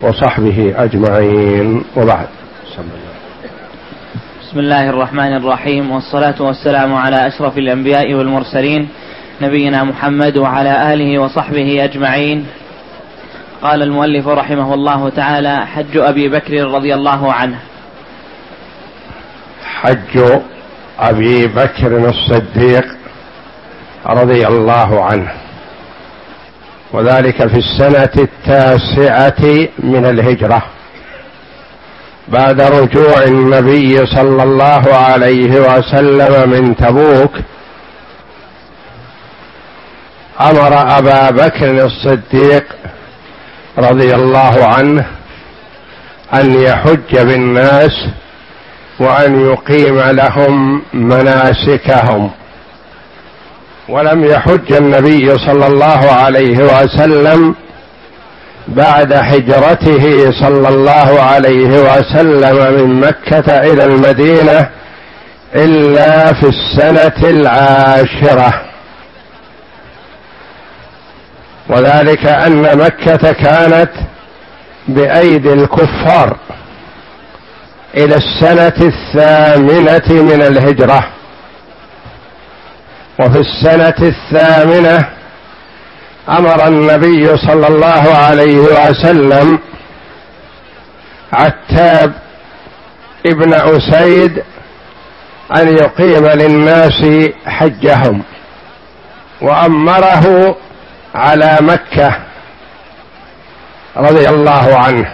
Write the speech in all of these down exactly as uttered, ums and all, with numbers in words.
وصحبه أجمعين، وبعد. بسم الله الرحمن الرحيم، والصلاة والسلام على أشرف الأنبياء والمرسلين نبينا محمد وعلى آله وصحبه أجمعين. قال المؤلف رحمه الله تعالى: حج أبي بكر رضي الله عنه. حج أبي بكر الصديق رضي الله عنه، وذلك في السنة التاسعة من الهجرة بعد رجوع النبي صلى الله عليه وسلم من تبوك. أمر أبا بكر الصديق رضي الله عنه أن يحج بالناس وأن يقيم لهم مناسكهم، ولم يحج النبي صلى الله عليه وسلم بعد هجرته صلى الله عليه وسلم من مكة إلى المدينة إلا في السنة العاشرة، وذلك أن مكة كانت بأيدي الكفار إلى السنة الثامنة من الهجرة. وفي السنة الثامنة أمر النبي صلى الله عليه وسلم عتاب ابن أسيد أن يقيم للناس حجهم، وأمره على مكة رضي الله عنه،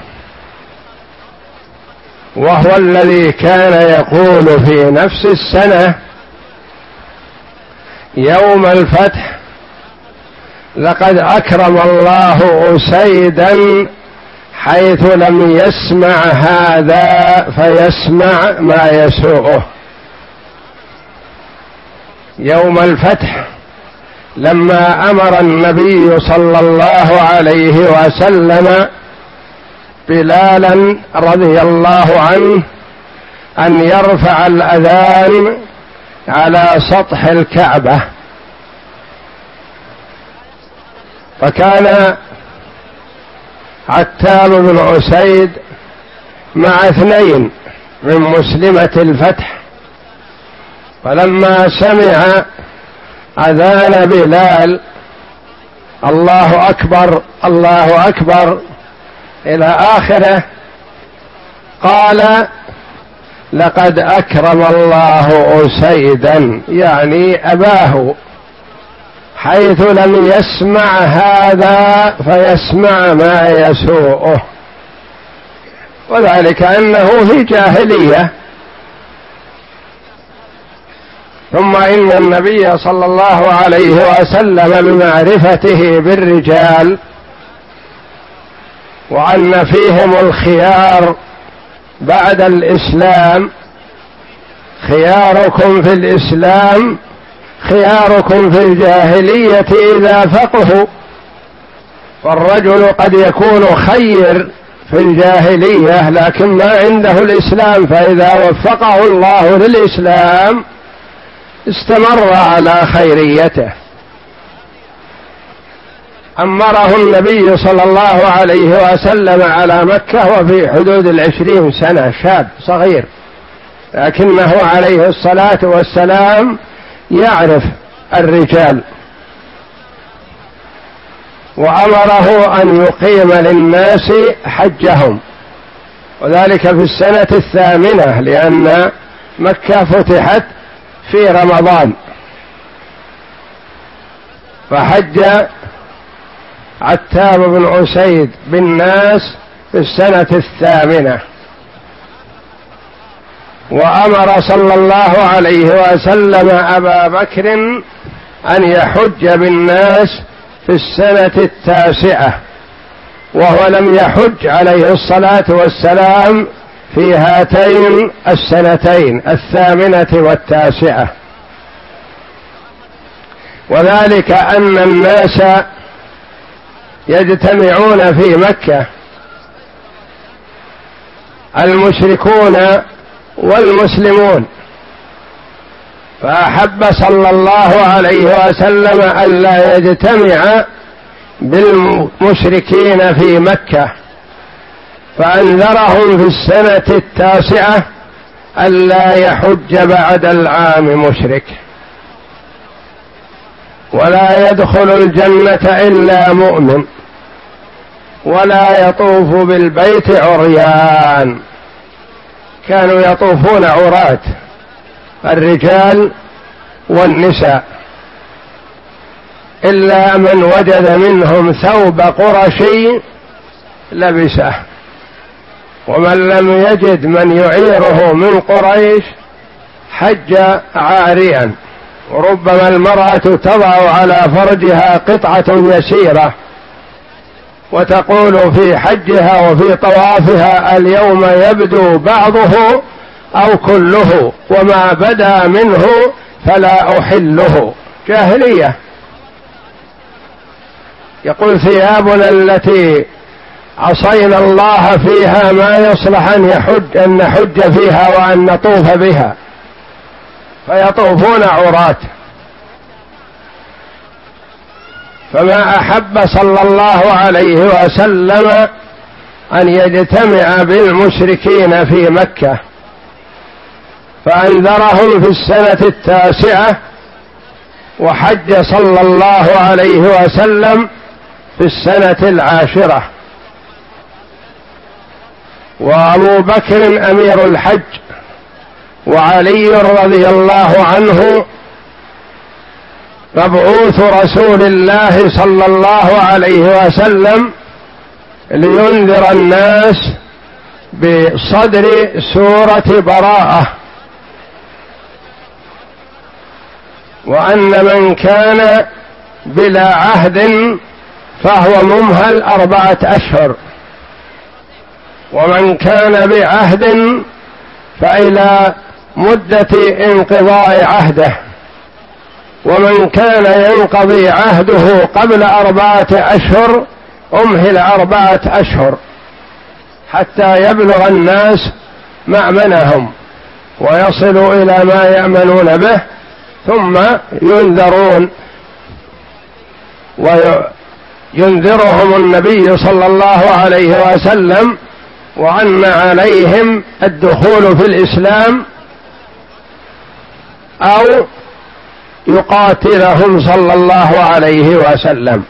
وهو الذي كان يقول في نفس السنة يوم الفتح: لقد أكرم الله أسيدا حيث لم يسمع هذا فيسمع ما يسوءه. يوم الفتح لما أمر النبي صلى الله عليه وسلم بلالا رضي الله عنه أن يرفع الأذان على سطح الكعبة، فكان عتاب بن أسيد مع اثنين من مسلمة الفتح، فلما سمع أذان بلال الله أكبر الله أكبر إلى آخره قال: لقد أكرم الله أسيدا، يعني أباه، حيث لم يسمع هذا فيسمع ما يسوءه، وذلك أنه في جاهلية. ثم إن النبي صلى الله عليه وسلم بمعرفته بالرجال وأن فيهم الخيار بعد الإسلام: خياركم في الإسلام خياركم في الجاهلية إذا فقهوا. فالرجل قد يكون خير في الجاهلية لكن ما عنده الإسلام، فإذا وفقه الله للإسلام استمر على خيريته. أمره النبي صلى الله عليه وسلم على مكة وفي حدود العشرين سنة، شاب صغير، لكنه عليه الصلاة والسلام يعرف الرجال، وأمره أن يقيم للناس حجهم، وذلك في السنة الثامنة، لأن مكة فتحت في رمضان، فحج عتاب بن أسيد بالناس في السنة الثامنة. وأمر صلى الله عليه وسلم أبا بكر أن يحج بالناس في السنة التاسعة، وهو لم يحج عليه الصلاة والسلام في هاتين السنتين الثامنة والتاسعة، وذلك أن الناس يجتمعون في مكة، المشركون والمسلمون، فأحب صلى الله عليه وسلم ألا يجتمع بالمشركين في مكة، فأنذرهم في السنة التاسعة ألا يحج بعد العام مشرك، ولا يدخل الجنة إلا مؤمن، ولا يطوف بالبيت عريان. كانوا يطوفون عراة الرجال والنساء، إلا من وجد منهم ثوب قرشي لبسه، ومن لم يجد من يعيره من قريش حج عاريا. وربما المرأة تضع على فرجها قطعة يسيرة وتقول في حجها وفي طوافها: اليوم يبدو بعضه أو كله، وما بدا منه فلا أحله. جاهلية. يقول: ثيابنا التي عصينا الله فيها ما يصلح أن يحج أن نحج فيها وأن نطوف بها، فيطوفون عراة. فما أحب صلى الله عليه وسلم أن يجتمع بالمشركين في مكة، فأنذرهم في السنة التاسعة، وحج صلى الله عليه وسلم في السنة العاشرة. وأبو بكر أمير الحج، وعلي رضي الله عنه مبعوث رسول الله صلى الله عليه وسلم لينذر الناس بصدر سورة براءة، وأن من كان بلا عهد فهو ممهل أربعة أشهر، ومن كان بعهد فإلى مدة انقضاء عهده، ومن كان ينقضي عهده قبل أربعة أشهر أمهل أربعة أشهر حتى يبلغ الناس مأمنهم ويصلوا إلى ما يأمنون به، ثم ينذرون. وينذرهم النبي صلى الله عليه وسلم وأن عليهم الدخول في الإسلام أو يقاتلهم صلى الله عليه وسلم.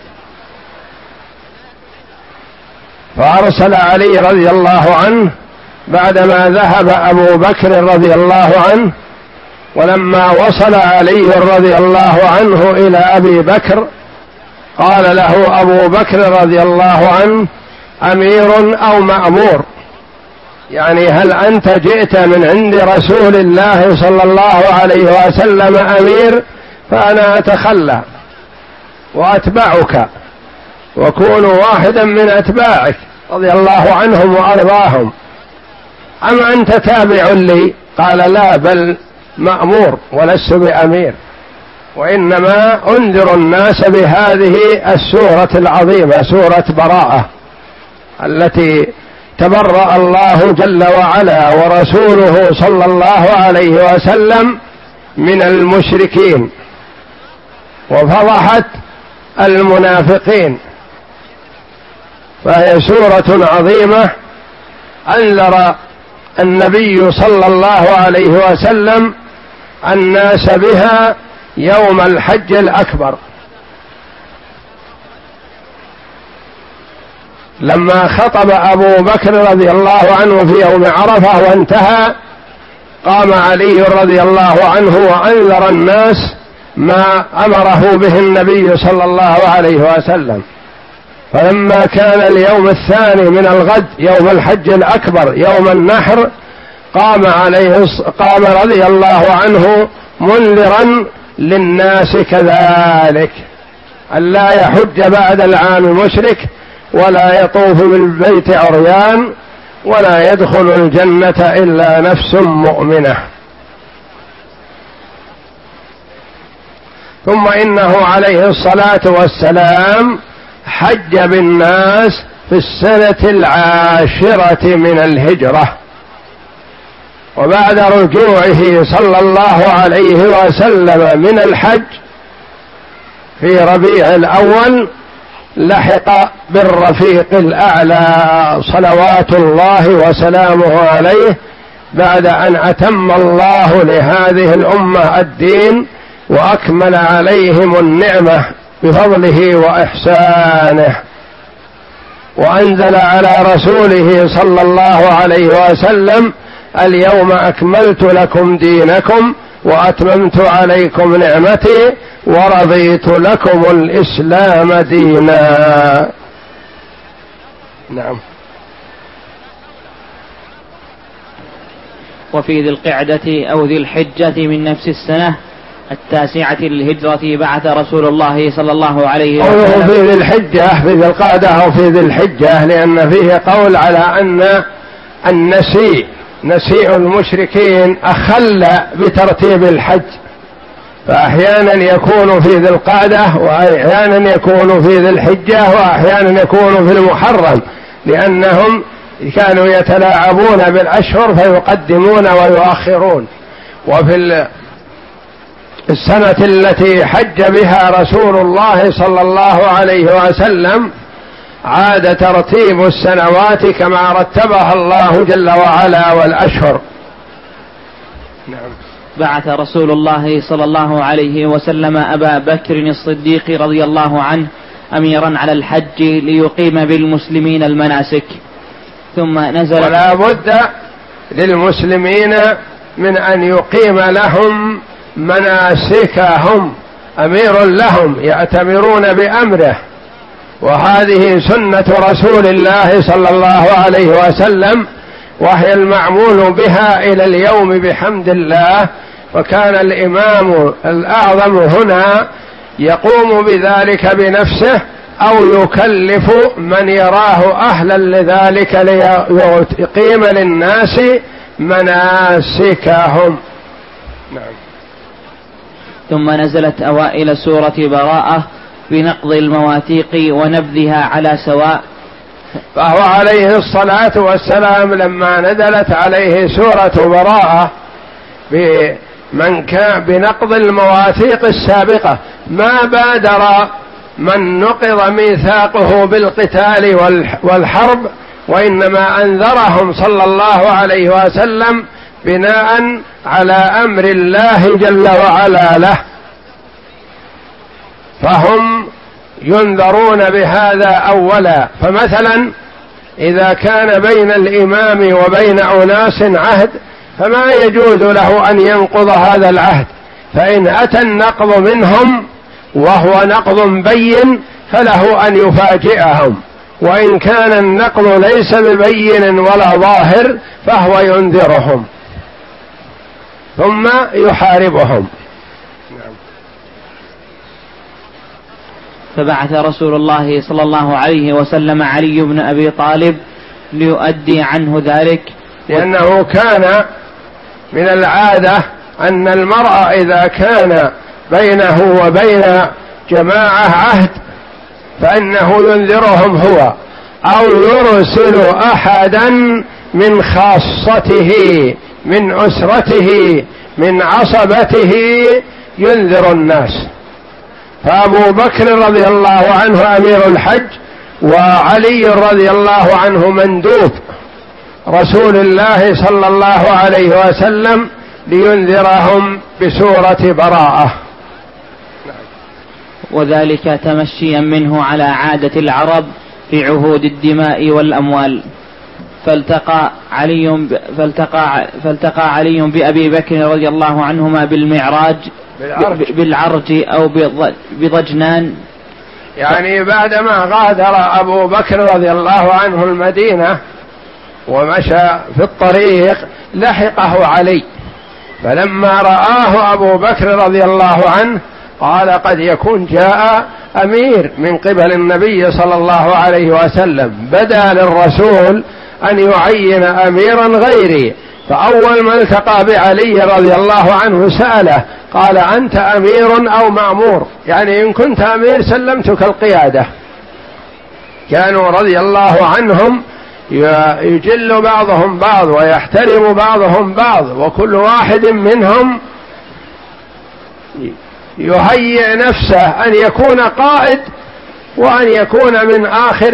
فأرسل علي رضي الله عنه بعدما ذهب أبو بكر رضي الله عنه، ولما وصل علي رضي الله عنه إلى أبي بكر قال له أبو بكر رضي الله عنه: أمير أو مأمور؟ يعني هل أنت جئت من عند رسول الله صلى الله عليه وسلم أمير؟ فأنا أتخلى وأتبعك وكون واحدا من أتباعك رضي الله عنهم وأرضاهم، أم أنت تابع لي؟ قال: لا، بل مأمور ولست بأمير، وإنما أنذر الناس بهذه السورة العظيمة، سورة براءة، التي تبرأ الله جل وعلا ورسوله صلى الله عليه وسلم من المشركين وفضحت المنافقين. فهي سورة عظيمة أنذر النبي صلى الله عليه وسلم الناس بها يوم الحج الأكبر، لما خطب أبو بكر رضي الله عنه في يوم عرفة وانتهى، قام علي رضي الله عنه وأنذر الناس ما أمره به النبي صلى الله عليه وسلم. فلما كان اليوم الثاني من الغد يوم الحج الأكبر يوم النحر، قام عليه قام رضي الله عنه منذرا للناس كذلك ألا يحج بعد العام مشرك، ولا يطوف بالبيت عريان، ولا يدخل الجنة إلا نفس مؤمنة. ثم إنه عليه الصلاة والسلام حج بالناس في السنة العاشرة من الهجرة، وبعد رجوعه صلى الله عليه وسلم من الحج في ربيع الأول لحق بالرفيق الأعلى صلوات الله وسلامه عليه، بعد أن أتم الله لهذه الأمة الدين وأكمل عليهم النعمة بفضله وإحسانه، وأنزل على رسوله صلى الله عليه وسلم: اليوم أكملت لكم دينكم وأتممت عليكم نعمتي ورضيت لكم الإسلام دينا. نعم. وفي ذي القعدة أو ذي الحجة من نفس السنة التاسعة للهجرة بعث رسول الله صلى الله عليه وسلم. قوله في ذي الحجة في ذي القعدة أو في ذي الحجة لأن فيه قول على أن النسيء نسيء المشركين أخل بترتيب الحج، فأحيانا يكون في ذي القعدة وأحيانا يكون في ذي الحجة وأحيانا يكون في المحرم، لأنهم كانوا يتلاعبون بالأشهر فيقدمون ويؤخرون. وفي السنة التي حج بها رسول الله صلى الله عليه وسلم عاد ترتيب السنوات كما رتبها الله جل وعلا والأشهر. نعم. بعث رسول الله صلى الله عليه وسلم أبا بكر الصديق رضي الله عنه أميرا على الحج ليقيم بالمسلمين المناسك، ثم نزل. ولا بد للمسلمين من أن يقيم لهم مناسكهم، أمير لهم يأتمرون بأمره، وهذه سنة رسول الله صلى الله عليه وسلم، وهي المعمول بها إلى اليوم بحمد الله. وكان الإمام الأعظم هنا يقوم بذلك بنفسه أو يكلف من يراه أهلا لذلك ليقيم للناس مناسكهم. نعم. ثم نزلت أوائل سورة براءة بنقض المواثيق ونبذها على سواء. فهو عليه الصلاة والسلام لما نزلت عليه سورة براءة بمن كان بنقض المواثيق السابقة ما بادر من نقض ميثاقه بالقتال والحرب، وإنما أنذرهم صلى الله عليه وسلم بناء على أمر الله جل وعلا له، فهم ينذرون بهذا أولا. فمثلا إذا كان بين الإمام وبين أناس عهد فما يجوز له أن ينقض هذا العهد، فإن أتى النقض منهم وهو نقض بين فله أن يفاجئهم، وإن كان النقض ليس ببين ولا ظاهر فهو ينذرهم ثم يحاربهم. فبعث رسول الله صلى الله عليه وسلم علي بن أبي طالب ليؤدي عنه ذلك، لأنه كان من العادة أن المرء إذا كان بينه وبين جماعة عهد فإنه ينذرهم هو، أو يرسل أحدا من خاصته من أسرته من عصبته ينذر الناس. فأبو بكر رضي الله عنه أمير الحج، وعلي رضي الله عنه مندوب رسول الله صلى الله عليه وسلم لينذرهم بسورة براءة. وذلك تمشيا منه على عادة العرب في عهود الدماء والأموال. فالتقى علي فالتقى فالتقى علي بأبي بكر رضي الله عنهما بالمعراج بالعرج, بالعرج أو بضجنان، يعني بعدما غادر أبو بكر رضي الله عنه المدينة ومشى في الطريق لحقه علي، فلما رآه أبو بكر رضي الله عنه قال قد يكون جاء أمير من قبل النبي صلى الله عليه وسلم، بدا للرسول أن يعين أميرا غيري. فأول ما التقى بعلي رضي الله عنه سأله قال أنت أمير أو مأمور؟ يعني إن كنت أمير سلمتك القيادة. كانوا رضي الله عنهم يجل بعضهم بعض ويحترم بعضهم بعض، وكل واحد منهم يهيئ نفسه أن يكون قائد وأن يكون من آخر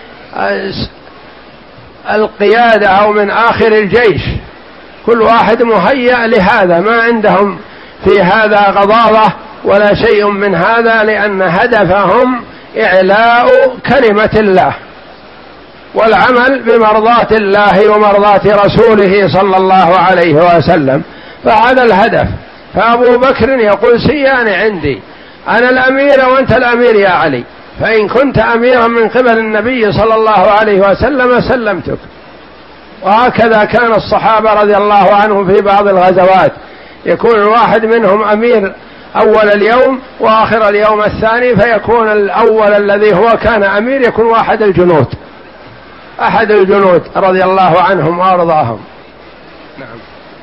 القيادة أو من آخر الجيش، كل واحد مهيأ لهذا، ما عندهم في هذا غضاضة ولا شيء من هذا، لأن هدفهم إعلاء كلمة الله والعمل بمرضاة الله ومرضاة رسوله صلى الله عليه وسلم، فهذا الهدف. فأبو بكر يقول سيان عندي، أنا الأمير وأنت الأمير يا علي، فإن كنت أميرا من قبل النبي صلى الله عليه وسلم سلمتك. وهكذا كان الصحابة رضي الله عنهم في بعض الغزوات، يكون الواحد منهم أمير أول اليوم وآخر اليوم الثاني، فيكون الأول الذي هو كان أمير يكون واحد الجنود أحد الجنود رضي الله عنهم وأرضاهم. نعم.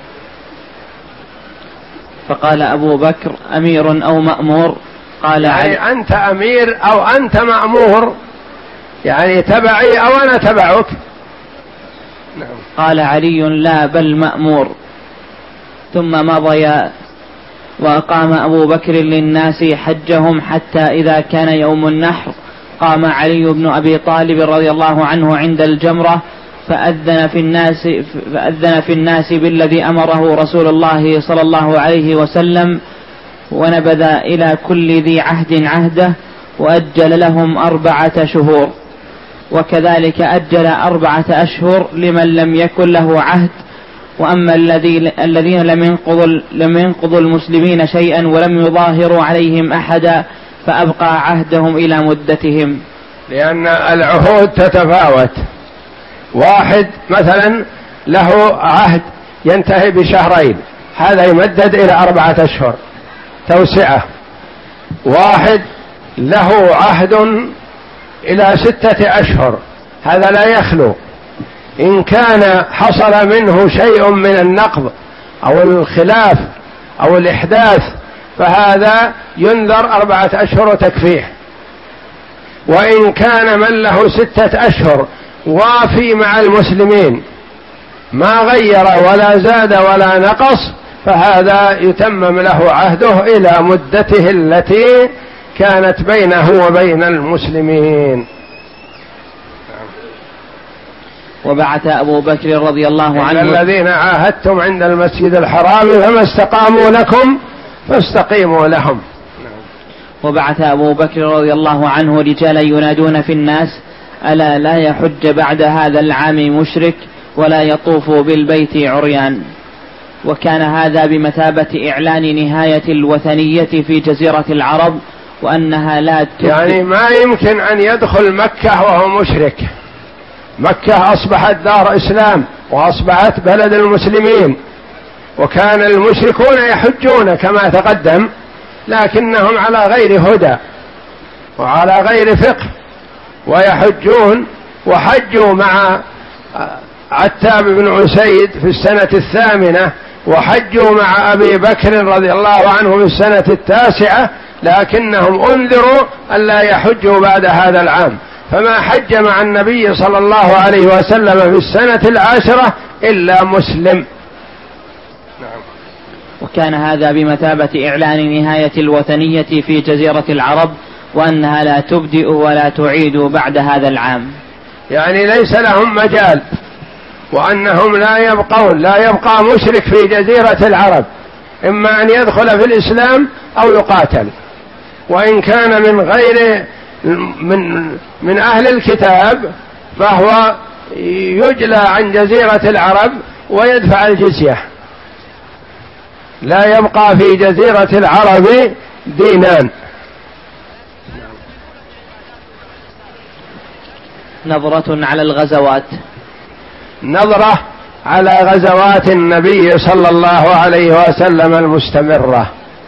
فقال أبو بكر أمير أو مأمور؟ قال يعني علي أنت أمير أو أنت مأمور، يعني تبعي أو أنا تبعك. نعم. قال علي لا بل مأمور. ثم مضيا وأقام أبو بكر للناس حجهم، حتى إذا كان يوم النحر قام علي بن أبي طالب رضي الله عنه عند الجمرة فأذن في الناس, فأذن في الناس بالذي أمره رسول الله صلى الله عليه وسلم، ونبذ إلى كل ذي عهد عهده، وأجل لهم أربعة شهور، وكذلك أجل أربعة أشهر لمن لم يكن له عهد. وأما الذين لم ينقضوا, لم ينقضوا المسلمين شيئا ولم يظاهروا عليهم أحدا فأبقى عهدهم إلى مدتهم. لأن العهود تتفاوت، واحد مثلا له عهد ينتهي بشهرين، هذا يمدد إلى أربعة أشهر توسعة. واحد له عهد إلى ستة أشهر، هذا لا يخلو، إن كان حصل منه شيء من النقض أو الخلاف أو الإحداث فهذا ينذر أربعة أشهر تكفيه. وإن كان من له ستة أشهر وافي مع المسلمين ما غير ولا زاد ولا نقص فهذا يتمم له عهده إلى مدته التي كانت بينه وبين المسلمين. وبعث أبو بكر رضي الله عنه الذين عاهدتم عند المسجد الحرام فما استقاموا لكم فاستقيموا لهم. وبعث أبو بكر رضي الله عنه رجالا ينادون في الناس ألا لا يحج بعد هذا العام مشرك ولا يطوف بالبيت عريان. وكان هذا بمثابة إعلان نهاية الوثنية في جزيرة العرب، وأنها لا يعني ما يمكن أن يدخل مكة وهو مشرك. مكة أصبحت دار إسلام وأصبحت بلد المسلمين، وكان المشركون يحجون كما تقدم لكنهم على غير هدى وعلى غير فقه، ويحجون وحجوا مع عتاب بن عسيد في السنة الثامنة، وحجوا مع أبي بكر رضي الله عنه في السنة التاسعة، لكنهم أنذروا ألا يحجوا بعد هذا العام، فما حج مع النبي صلى الله عليه وسلم في السنة العاشرة إلا مسلم. نعم. وكان هذا بمثابة إعلان نهاية الوثنية في جزيرة العرب، وأنها لا تبدئ ولا تعيد بعد هذا العام، يعني ليس لهم مجال، وأنهم لا يبقون، لا يبقى مشرك في جزيرة العرب، إما أن يدخل في الإسلام أو يقاتل، وإن كان من غير من من أهل الكتاب فهو يجلى عن جزيرة العرب ويدفع الجزية، لا يبقى في جزيرة العرب دينان. نظرة على الغزوات. نظرة على غزوات النبي صلى الله عليه وسلم المستمرة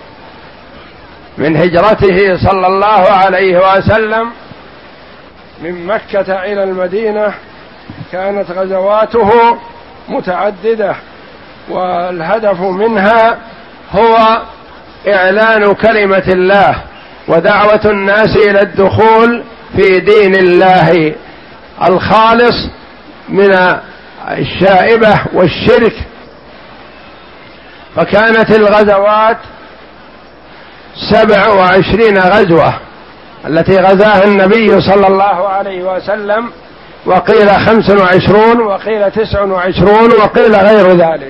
من هجرته صلى الله عليه وسلم من مكة إلى المدينة، كانت غزواته متعددة، والهدف منها هو إعلان كلمة الله ودعوة الناس إلى الدخول في دين الله الخالص من الشائبة والشرك. فكانت الغزوات سبع وعشرين غزوة التي غزاها النبي صلى الله عليه وسلم، وقيل خمس وعشرون وقيل تسع وعشرون وقيل غير ذلك.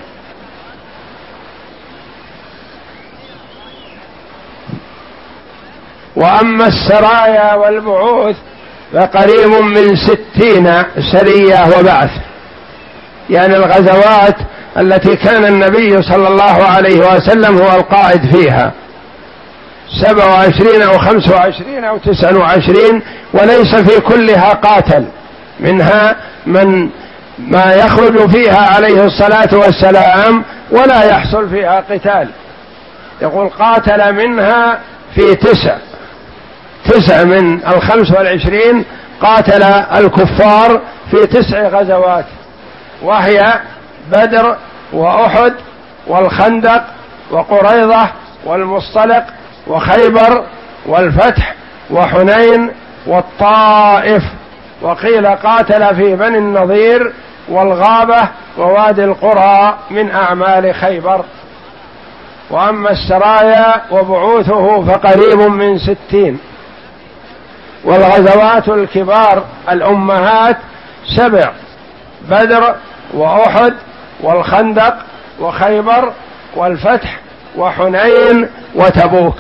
وأما السرايا والبعوث فقريب من ستين سرية وبعث، يعني الغزوات التي كان النبي صلى الله عليه وسلم هو القائد فيها، سبع وعشرين أو خمس وعشرين أو تسع وعشرين، وليس في كلها قاتل، منها من ما يخرج فيها عليه الصلاة والسلام ولا يحصل فيها قتال. يقول قاتل منها في تسع تسع من الخمس والعشرين قاتل الكفار في تسع غزوات، وهي بدر وأحد والخندق وقريظة والمصطلق وخيبر والفتح وحنين والطائف، وقيل قاتل في بني النضير والغابة ووادي القرى من أعمال خيبر. وأما السرايا وبعوثه فقريب من ستين. والغزوات الكبار الأمهات سبع: بدر وأحد والخندق وخيبر والفتح وحنين وتبوك.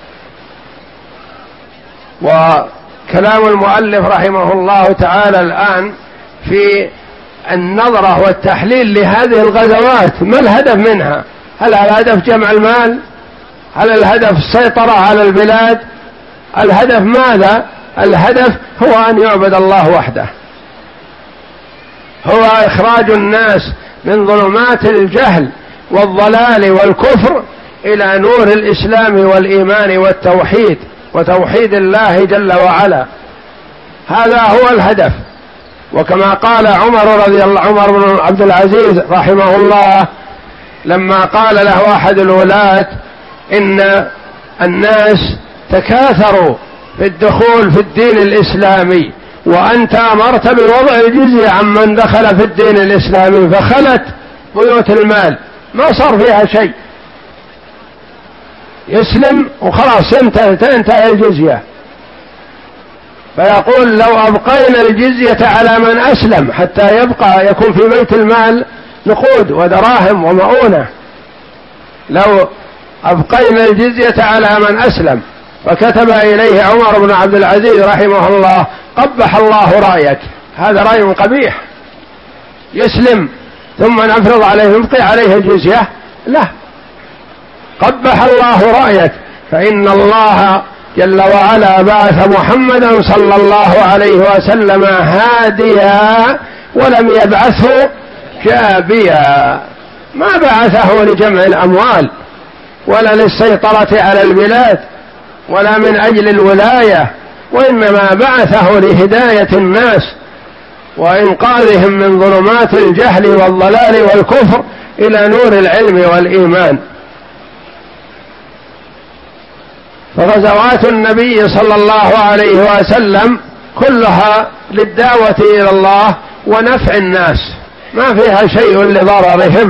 وكلام المؤلف رحمه الله تعالى الآن في النظرة والتحليل لهذه الغزوات، ما الهدف منها؟ هل الهدف جمع المال؟ هل الهدف السيطرة على البلاد؟ الهدف ماذا؟ الهدف هو أن يعبد الله وحده، هو إخراج الناس من ظلمات الجهل والضلال والكفر إلى نور الإسلام والإيمان والتوحيد وتوحيد الله جل وعلا. هذا هو الهدف. وكما قال عمر رضي الله عمر بن عبد العزيز رحمه الله لما قال له أحد الولاة إن الناس تكاثروا في الدخول في الدين الإسلامي وأنت أمرت بوضع الجزية عمن دخل في الدين الإسلامي فخلت بيوت المال، ما صار فيها شيء، يسلم وخلاص انتهى الجزية. فيقول لو أبقينا الجزية على من أسلم حتى يبقى يكون في بيت المال نقود ودراهم ومؤونة، لو أبقينا الجزية على من أسلم. فكتب إليه عمر بن عبد العزيز رحمه الله: قبح الله رأيك، هذا رأي قبيح، يسلم ثم نفرض عليه نبقي عليه الجزية؟ لا، قبح الله رأيك، فإن الله جل وعلا بعث محمدا صلى الله عليه وسلم هاديا ولم يبعثه جابيا، ما بعثه لجمع الأموال ولا للسيطرة على البلاد ولا من أجل الولاية، وإنما بعثه لهداية الناس وإنقاذهم من ظلمات الجهل والضلال والكفر إلى نور العلم والإيمان. فغزوات النبي صلى الله عليه وسلم كلها للدعوة إلى الله ونفع الناس، ما فيها شيء لضررهم.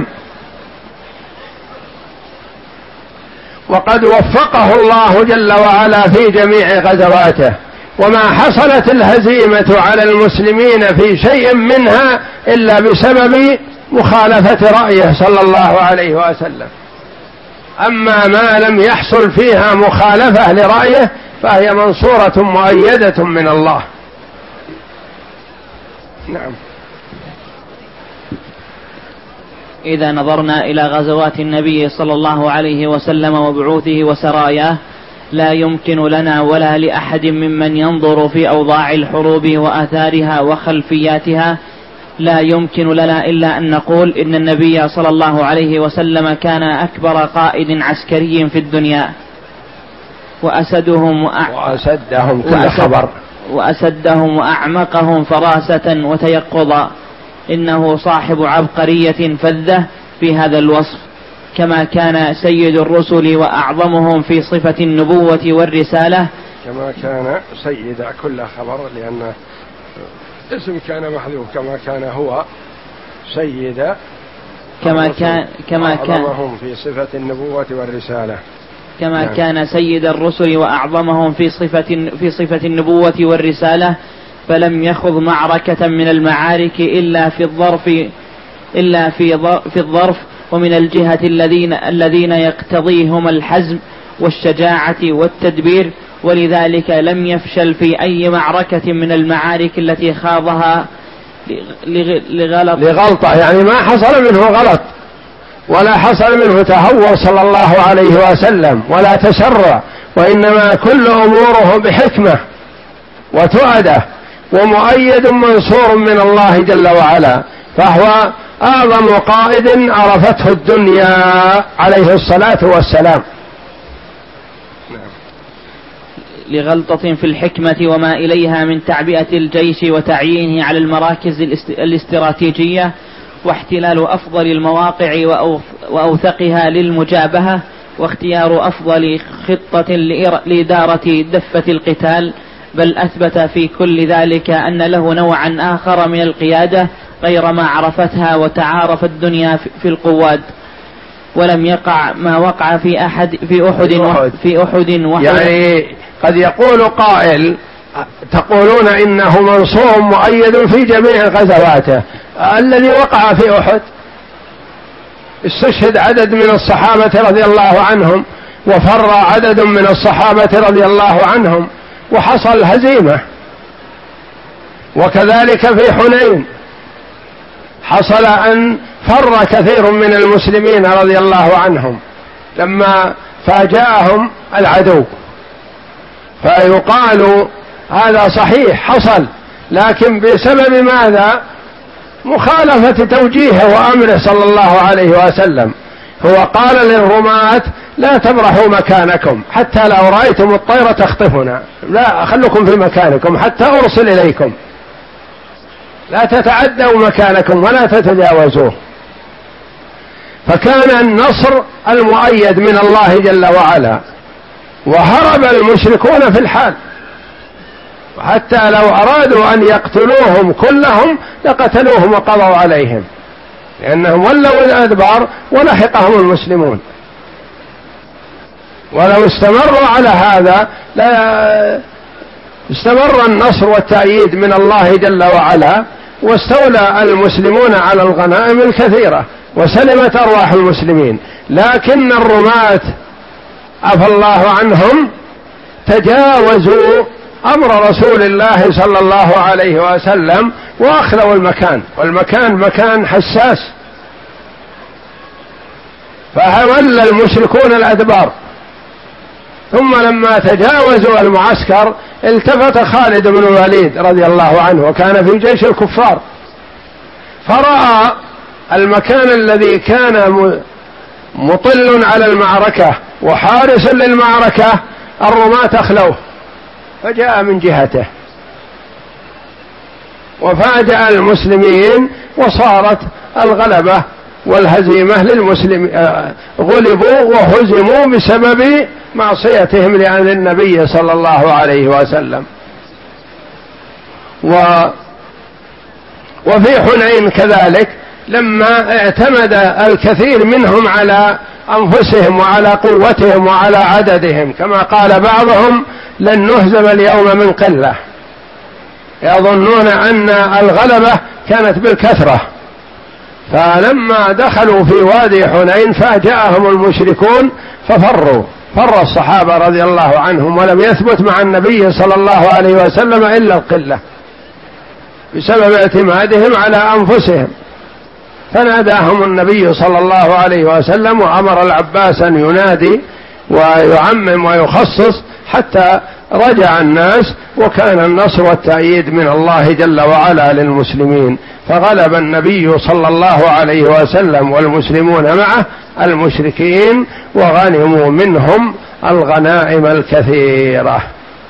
وقد وفقه الله جل وعلا في جميع غزواته، وما حصلت الهزيمة على المسلمين في شيء منها إلا بسبب مخالفة رأيه صلى الله عليه وسلم. أما ما لم يحصل فيها مخالفة لرأيه فهي منصورة مؤيدة من الله. نعم. إذا نظرنا إلى غزوات النبي صلى الله عليه وسلم وبعوثه وسراياه لا يمكن لنا ولا لأحد ممن ينظر في أوضاع الحروب وآثارها وخلفياتها، لا يمكن لنا إلا أن نقول إن النبي صلى الله عليه وسلم كان أكبر قائد عسكري في الدنيا، وأسدهم وأع... وأسدهم كل خبر وأسدهم وأعمقهم فراسة وتيقظا، إنه صاحب عبقرية فذة في هذا الوصف، كما كان سيد الرسل وأعظمهم في صفة النبوة والرسالة، كما كان سيد كل خبر، لأن اسم كان محذوف، كما كان هو سيد كما كان كما كان أعظمهم في صفة النبوة والرسالة. كما نعم. كان سيد الرسل وأعظمهم في صفة, في صفة النبوة والرسالة، فلم يخض معركة من المعارك إلا في الظرف إلا في في الظرف ومن الجهة الذين الذين يقتضيهم الحزم والشجاعة والتدبير، ولذلك لم يفشل في أي معركة من المعارك التي خاضها لغلط لغلطة، يعني ما حصل منه غلط ولا حصل منه تهور صلى الله عليه وسلم ولا تسرع، وإنما كل أموره بحكمة وتؤدة، ومؤيد منصور من الله جل وعلا، فهو أعظم قائد عرفته الدنيا عليه الصلاة والسلام. لغلطة في الحكمة وما إليها من تعبئة الجيش وتعيينه على المراكز الاستراتيجية واحتلال أفضل المواقع وأوثقها للمجابهة، واختيار أفضل خطة لإدارة دفة القتال، بل أثبت في كل ذلك أن له نوعا آخر من القيادة غير ما عرفتها وتعارف الدنيا في القواد. ولم يقع ما وقع في أحد في أحد في أحد وحد. يعني قد يقول قائل تقولون إنه منصور مؤيد في جميع غزواته، الذي وقع في أحد استشهد عدد من الصحابة رضي الله عنهم، وفر عدد من الصحابة رضي الله عنهم، وحصل هزيمة. وكذلك في حنين حصل أن فر كثير من المسلمين رضي الله عنهم لما فاجأهم العدو، فيقال هذا صحيح حصل، لكن بسبب ماذا؟ مخالفة توجيهه وأمره صلى الله عليه وسلم. هو قال للرماة لا تبرحوا مكانكم حتى لو رأيتم الطير تخطفنا، لا خلكم في مكانكم حتى أرسل إليكم، لا تتعدوا مكانكم ولا تتجاوزوه. فكان النصر المؤيد من الله جل وعلا، وهرب المشركون في الحال، حتى لو أرادوا أن يقتلوهم كلهم لقتلوهم وقضوا عليهم، لأنهم ولوا الأدبار ولحقهم المسلمون. ولو استمروا على هذا لا استمر النصر والتأييد من الله جل وعلا، واستولى المسلمون على الغنائم الكثيرة وسلمت أرواح المسلمين. لكن الرماة عفى الله عنهم تجاوزوا أمر رسول الله صلى الله عليه وسلم وأخذوا المكان، والمكان مكان حساس، فولى المشركون الأدبار. ثم لما تجاوزوا المعسكر التفت خالد بن الوليد رضي الله عنه، وكان في جيش الكفار، فرأى المكان الذي كان مطل على المعركة وحارس للمعركة الرماة أخلوه، فجاء من جهته وفاجأ المسلمين، وصارت الغلبة والهزيمة للمسلمين، غلبوا وهزموا بسبب معصيتهم لأهل النبي صلى الله عليه وسلم. و وفي حنين كذلك لما اعتمد الكثير منهم على أنفسهم وعلى قوتهم وعلى عددهم، كما قال بعضهم لن نهزم اليوم من قلة، يظنون أن الغلبة كانت بالكثرة. فلما دخلوا في وادي حنين فاجأهم المشركون ففروا، فر الصحابة رضي الله عنهم، ولم يثبت مع النبي صلى الله عليه وسلم إلا القلة بسبب اعتمادهم على أنفسهم. فناداهم النبي صلى الله عليه وسلم وأمر العباس أن ينادي ويعمم ويخصص حتى رجع الناس، وكان النصر والتأييد من الله جل وعلا للمسلمين، فغلب النبي صلى الله عليه وسلم والمسلمون معه المشركين، وغنموا منهم الغنائم الكثيرة.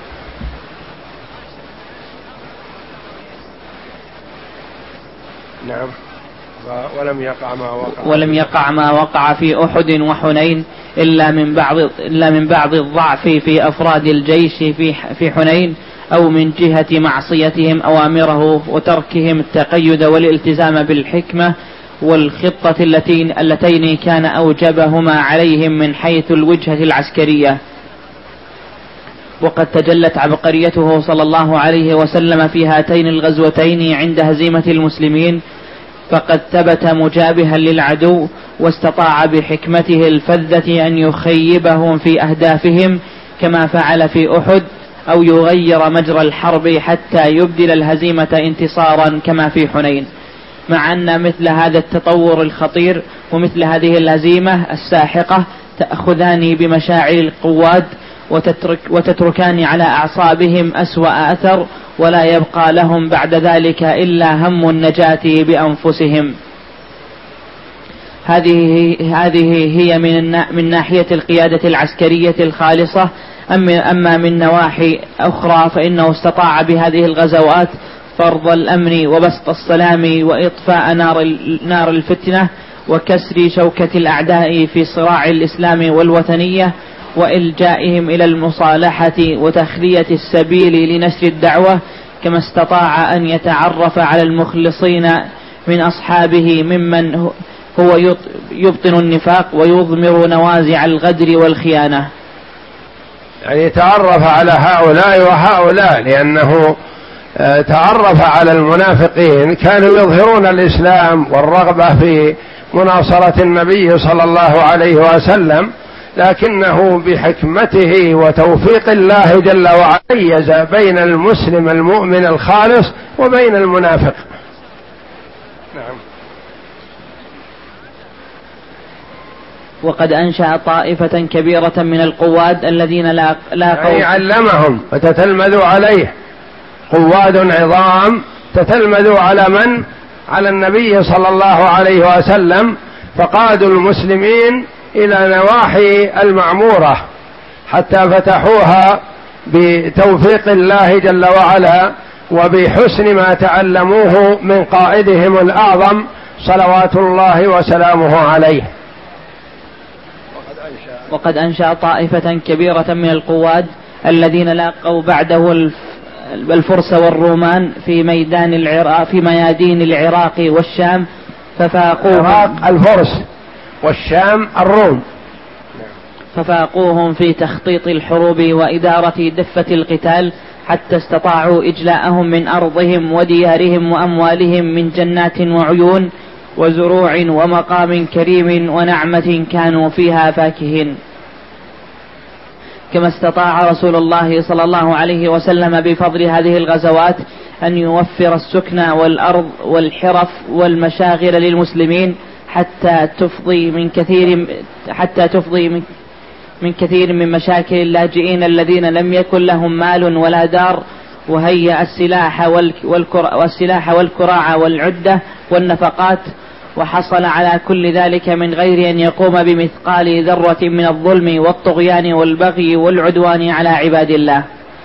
نعم. ولم يقع ما وقع ولم يقع ما وقع في أحد وحنين إلا من بعض إلا من بعض الضعف في أفراد الجيش في في حنين، أو من جهة معصيتهم أوامره وتركهم التقيد والالتزام بالحكمة والخطة اللتين, اللتين كان أوجبهما عليهم من حيث الوجهة العسكرية. وقد تجلت عبقريته صلى الله عليه وسلم في هاتين الغزوتين عند هزيمة المسلمين، فقد ثبت مجابها للعدو، واستطاع بحكمته الفذة أن يخيبهم في أهدافهم كما فعل في أحد، أو يغير مجرى الحرب حتى يبدل الهزيمة انتصارا كما في حنين. مع أن مثل هذا التطور الخطير ومثل هذه الهزيمة الساحقة تأخذان بمشاعر القواد وتترك وتتركان على أعصابهم أسوأ أثر، ولا يبقى لهم بعد ذلك إلا هم النجاة بأنفسهم. هذه هذه هي من من ناحية القيادة العسكرية الخالصة. أما من نواحي أخرى فإنه استطاع بهذه الغزوات فرض الأمن وبسط السلام وإطفاء نار نار الفتنة وكسر شوكة الأعداء في صراع الإسلام والوثنية، وإلجائهم إلى المصالحة وتخلية السبيل لنشر الدعوة، كما استطاع أن يتعرف على المخلصين من أصحابه ممن هو يبطن النفاق ويضمر نوازع الغدر والخيانة. يعني تعرف على هؤلاء وهؤلاء، لأنه تعرف على المنافقين كانوا يظهرون الإسلام والرغبة في مناصرة النبي صلى الله عليه وسلم، لكنه بحكمته وتوفيق الله جل وعلا ميز بين المسلم المؤمن الخالص وبين المنافق. نعم. وقد أنشأ طائفة كبيرة من القواد الذين لا لاقوا، يعني علمهم وتتلمذوا عليه، قواد عظام تتلمذوا على من؟ على النبي صلى الله عليه وسلم، فقادوا المسلمين إلى نواحي المعمورة حتى فتحوها بتوفيق الله جل وعلا وبحسن ما تعلموه من قائدهم الأعظم صلوات الله وسلامه عليه. وقد أنشأ طائفة كبيرة من القواد الذين لاقوا بعده الفرس والرومان في ميدان العراق في ميادين العراق والشام، ففاقوهم الفرس والشام الروم ففاقوهم في تخطيط الحروب وإدارة دفة القتال، حتى استطاعوا إجلاءهم من أرضهم وديارهم وأموالهم من جنات وعيون وزروع ومقام كريم ونعمة كانوا فيها فاكهين. كما استطاع رسول الله صلى الله عليه وسلم بفضل هذه الغزوات أن يوفر السكن والأرض والحرف والمشاغل للمسلمين حتى تفضي من كثير حتى تفضي من من كثير من مشاكل اللاجئين الذين لم يكن لهم مال ولا دار، وهيأ السلاح والسلاح والكراع والعدة والنفقات، وحصل على كل ذلك من غير أن يقوم بمثقال ذرة من الظلم والطغيان والبغي والعدوان على عباد الله.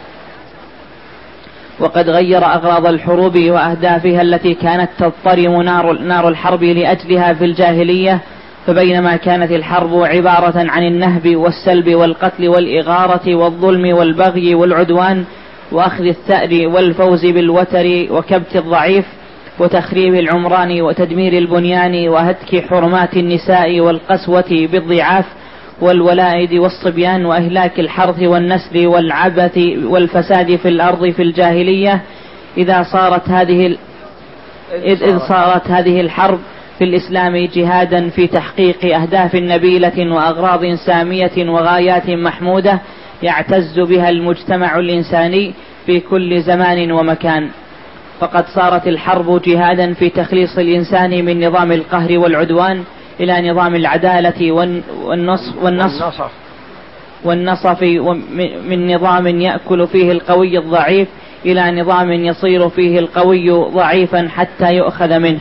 وقد غير أغراض الحروب وأهدافها التي كانت تضطرم نار, نار الحرب لأجلها في الجاهلية، فبينما كانت الحرب عبارة عن النهب والسلب والقتل والإغارة والظلم والبغي والعدوان وأخذ الثأر والفوز بالوتر وكبت الضعيف وتخريب العمران وتدمير البنيان وهتك حرمات النساء والقسوة بالضعاف والولائد والصبيان وإهلاك الحرث والنسل والعبث والفساد في الأرض في الجاهلية، إذا صارت هذه إذ صارت هذه الحرب في الإسلام جهادا في تحقيق أهداف نبيلة وأغراض سامية وغايات محمودة يعتز بها المجتمع الإنساني في كل زمان ومكان، فقد صارت الحرب جهادا في تخليص الإنسان من نظام القهر والعدوان إلى نظام العدالة والنصف والنصف والنصف من نظام يأكل فيه القوي الضعيف إلى نظام يصير فيه القوي ضعيفا حتى يؤخذ منه.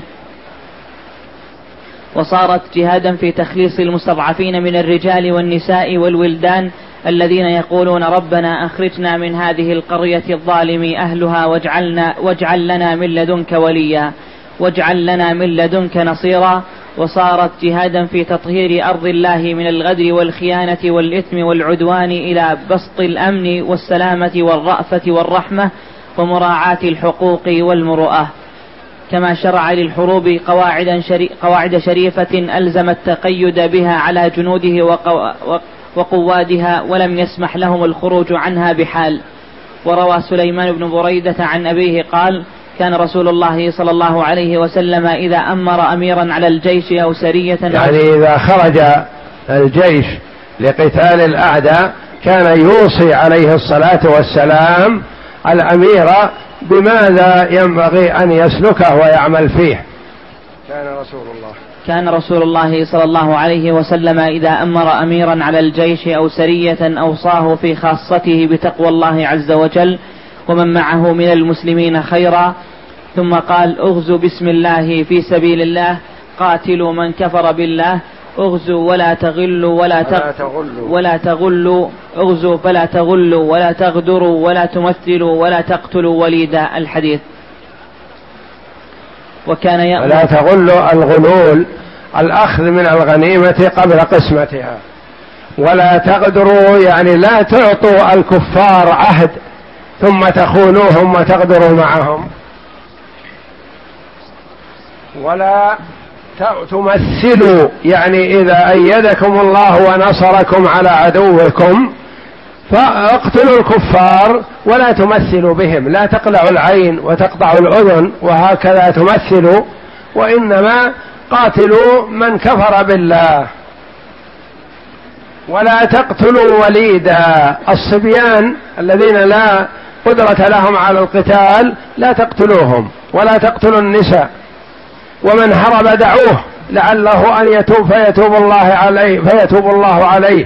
وصارت جهادا في تخليص المستضعفين من الرجال والنساء والولدان الذين يقولون ربنا أخرجنا من هذه القرية الظالم أهلها واجعلنا واجعل لنا من لدنك وليا واجعل لنا من لدنك نصيرا. وصارت جهادا في تطهير أرض الله من الغدر والخيانة والإثم والعدوان إلى بسط الأمن والسلامة والرأفة والرحمة ومراعاة الحقوق والمروءة. كما شرع للحروب قواعد, شري قواعد شريفة ألزم التقيد بها على جنوده وقو وقوادها ولم يسمح لهم الخروج عنها بحال. وروى سليمان بن بريدة عن أبيه قال: كان رسول الله صلى الله عليه وسلم إذا أمر أميرا على الجيش أو سرية، يعني إذا خرج الجيش لقتال الأعداء كان يوصي عليه الصلاة والسلام الأمير بماذا ينبغي أن يسلكه ويعمل فيه. كان رسول الله كان رسول الله صلى الله عليه وسلم إذا أمر أميرا على الجيش أو سرية أوصاه في خاصته بتقوى الله عز وجل ومن معه من المسلمين خيرا، ثم قال: اغزوا بسم الله في سبيل الله، قاتلوا من كفر بالله، اغزوا ولا تغلوا ولا تغلوا ولا تغلوا اغزوا فلا تغلوا ولا تغدروا ولا تمثلوا ولا تقتلوا وليدا. الحديث. وكان يأمر ولا تغلوا الغلول الأخذ من الغنيمة قبل قسمتها، ولا تغدروا يعني لا تعطوا الكفار عهد ثم تخونوهم وتغدروا معهم، ولا تمثلوا يعني إذا أيدكم الله ونصركم على عدوكم فاقتلوا الكفار ولا تمثلوا بهم، لا تقلعوا العين وتقطعوا الأذن وهكذا تمثلوا، وإنما قاتلوا من كفر بالله. ولا تقتلوا وليدا، الصبيان الذين لا قدرة لهم على القتال لا تقتلوهم، ولا تقتلوا النساء، ومن هرب دعوه لعله أن يتوب فيتوب الله عليه فيتوب الله عليه،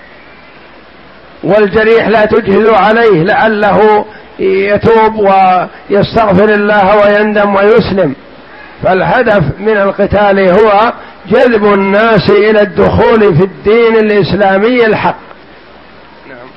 والجريح لا تجهزوا عليه لعله يتوب ويستغفر الله ويندم ويسلم. فالهدف من القتال هو جذب الناس إلى الدخول في الدين الإسلامي الحق. نعم.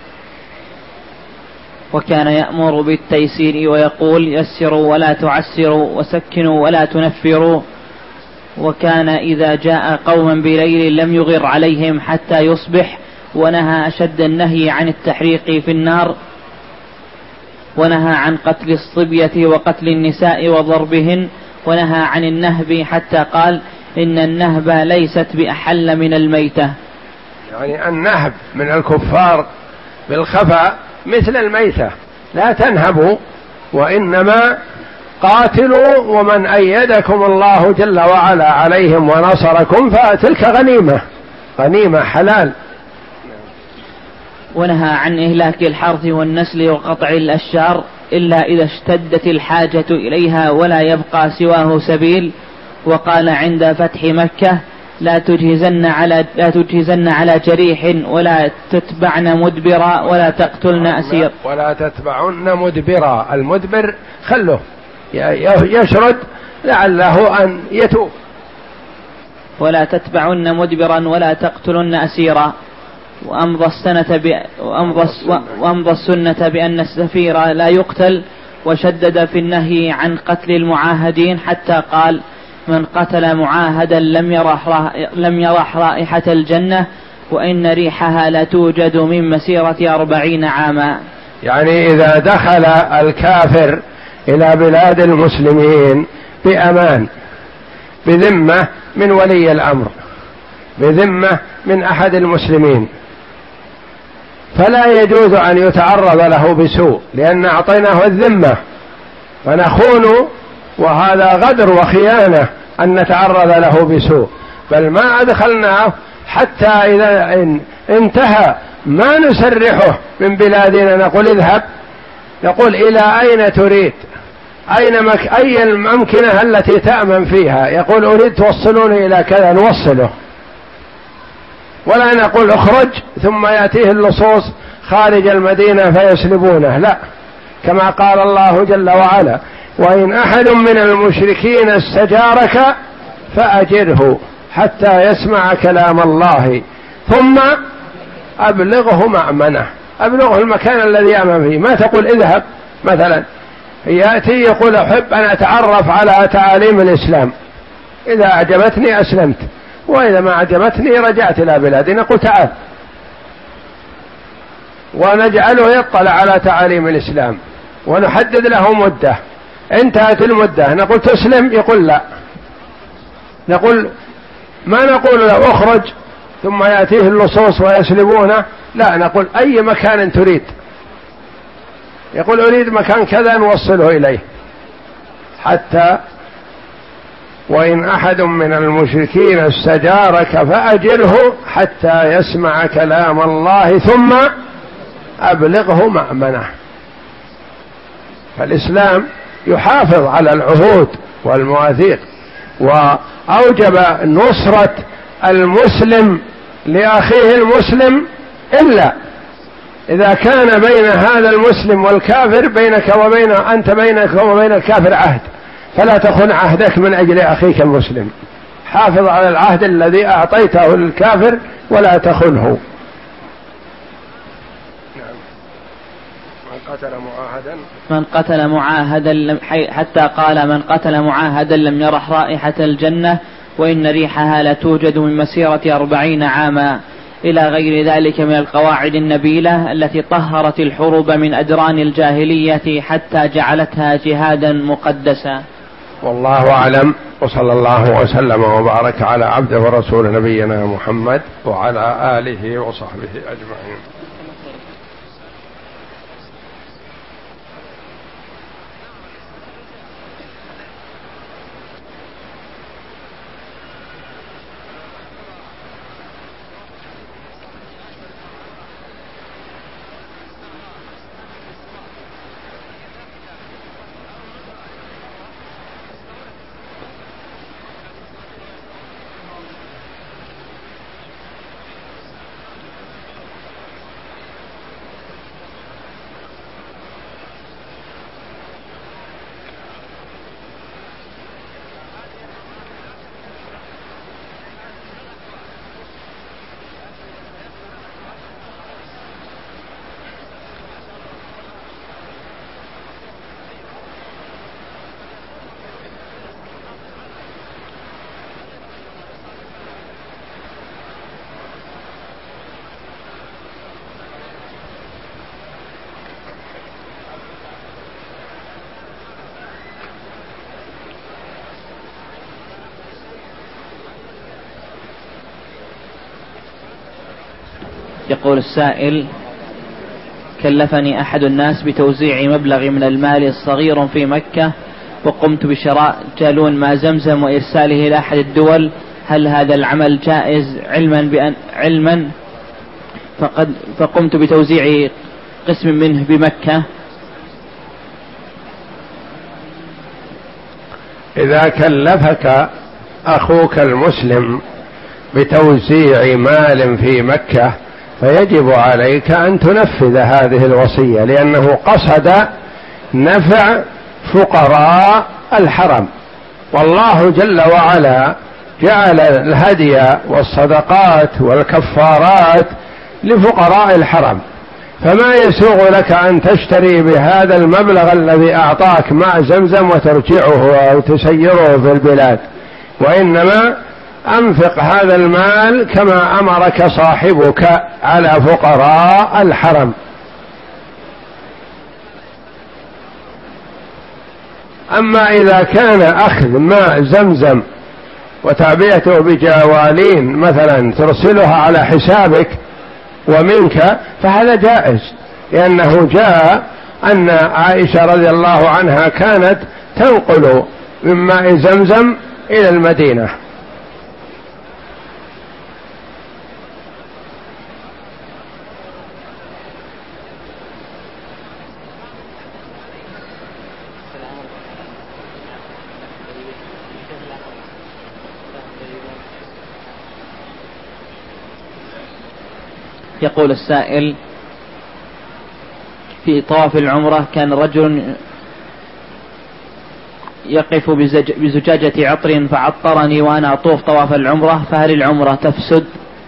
وكان يأمر بالتيسير ويقول: يسروا ولا تعسروا وسكنوا ولا تنفروا. وكان إذا جاء قوما بليل لم يغر عليهم حتى يصبح، ونهى أشد النهي عن التحريق في النار، ونهى عن قتل الصبية وقتل النساء وضربهن، ونهى عن النهب حتى قال: إن النهب ليست بأحل من الميتة. يعني النهب من الكفار بالخفاء مثل الميتة، لا تنهبوا وإنما قاتلوا، ومن أيدكم الله جل وعلا عليهم ونصركم فتلك غنيمة غنيمة حلال. ونهى عن إهلاك الحرث والنسل وقطع الأشجار إلا إذا اشتدت الحاجة إليها ولا يبقى سواه سبيل. وقال عند فتح مكة: لا تجهزن على لا تجهزن على جريح ولا تتبعن مدبرا ولا تقتلن أسير. ولا تتبعن مدبرا، المدبر خله يشرد لعله أن يتوب. ولا تتبعن مدبرا ولا تقتلن أسيرا. وأمضى السنة ب... وأمضى... وأمضى السنة بأن السفير لا يقتل، وشدد في النهي عن قتل المعاهدين حتى قال: من قتل معاهدا لم يرح لم يرح رائحة الجنة وإن ريحها لا توجد من مسيرة أربعين عاما. يعني إذا دخل الكافر إلى بلاد المسلمين بأمان بذمة من ولي الأمر، بذمة من أحد المسلمين، فلا يجوز أن يتعرض له بسوء، لأن أعطيناه الذمة فنخون، وهذا غدر وخيانة أن نتعرض له بسوء، بل ما أدخلناه حتى إذا انتهى ما نسرحه من بلادنا، نقول اذهب، نقول إلى أين تريد، أين مك... أي الأمكنة التي تأمن فيها، يقول أريد توصلوني إلى كذا نوصله، ولا نقول اخرج ثم يأتيه اللصوص خارج المدينة فيسلبونه، لا، كما قال الله جل وعلا: وإن أحد من المشركين استجارك فأجره حتى يسمع كلام الله ثم أبلغه مأمنه، أبلغه المكان الذي يأمن فيه. ما تقول اذهب مثلا، يأتي يقول أحب أن أتعرف على تعاليم الإسلام، إذا أعجبتني أسلمت، وإذا ما أعجبتني رجعت إلى بلادي، نقول تعال، ونجعله يطلع على تعاليم الإسلام ونحدد له مدة، انتهت المدة نقول تسلم؟ يقول لا. نقول ما نقول له اخرج ثم يأتيه اللصوص ويسلبونه، لا، نقول أي مكان تريد. يقول أريد مكان كذا نوصله إليه. حتى وإن أحد من المشركين استجارك فأجره حتى يسمع كلام الله ثم أبلغه مأمنه. فالإسلام يحافظ على العهود والمواثيق، وأوجب نصرة المسلم لأخيه المسلم إلا إذا كان بين هذا المسلم والكافر بينك وبين أنت بينك وبين الكافر عهد، فلا تخن عهدك من أجل أخيك المسلم. حافظ على العهد الذي أعطيته للكافر ولا تخنه. من قتل معاهدا من قتل معاهدا حتى قال من قتل معاهدا لم يرح رائحة الجنة وإن ريحها لتوجد من مسيرة أربعين عاما، إلى غير ذلك من القواعد النبيلة التي طهرت الحروب من أدران الجاهلية حتى جعلتها جهادا مقدسا. والله أعلم، وصلى الله وسلم وبارك على عبده ورسول نبينا محمد وعلى آله وصحبه أجمعين. يقول السائل: كلفني أحد الناس بتوزيع مبلغ من المال صغير في مكة، وقمت بشراء جالون ماء زمزم وإرساله إلى أحد الدول، هل هذا العمل جائز علما بأن علما فقد فقمت بتوزيع قسم منه بمكة؟ إذا كلفك أخوك المسلم بتوزيع مال في مكة فيجب عليك أن تنفذ هذه الوصية، لأنه قصد نفع فقراء الحرم، والله جل وعلا جعل الهدي والصدقات والكفارات لفقراء في فما يسوغ لك أن تشتري بهذا المبلغ الذي أعطاك ماء زمزم وترجعه أو تسيره في البلاد، وإنما أنفق هذا المال كما أمرك صاحبك على فقراء الحرم. أما إذا كان أخذ ماء زمزم وتعبئته بجوالين مثلا ترسلها على حسابك ومنك فهذا جائز، لأنه جاء أن عائشة رضي الله عنها كانت تنقل من ماء زمزم إلى المدينة. يقول السائل: في طواف العمرة كان رجل يقف بزجاجة عطر فعطرني وأنا أطوف طواف العمرة، فهل العمرة تفسد؟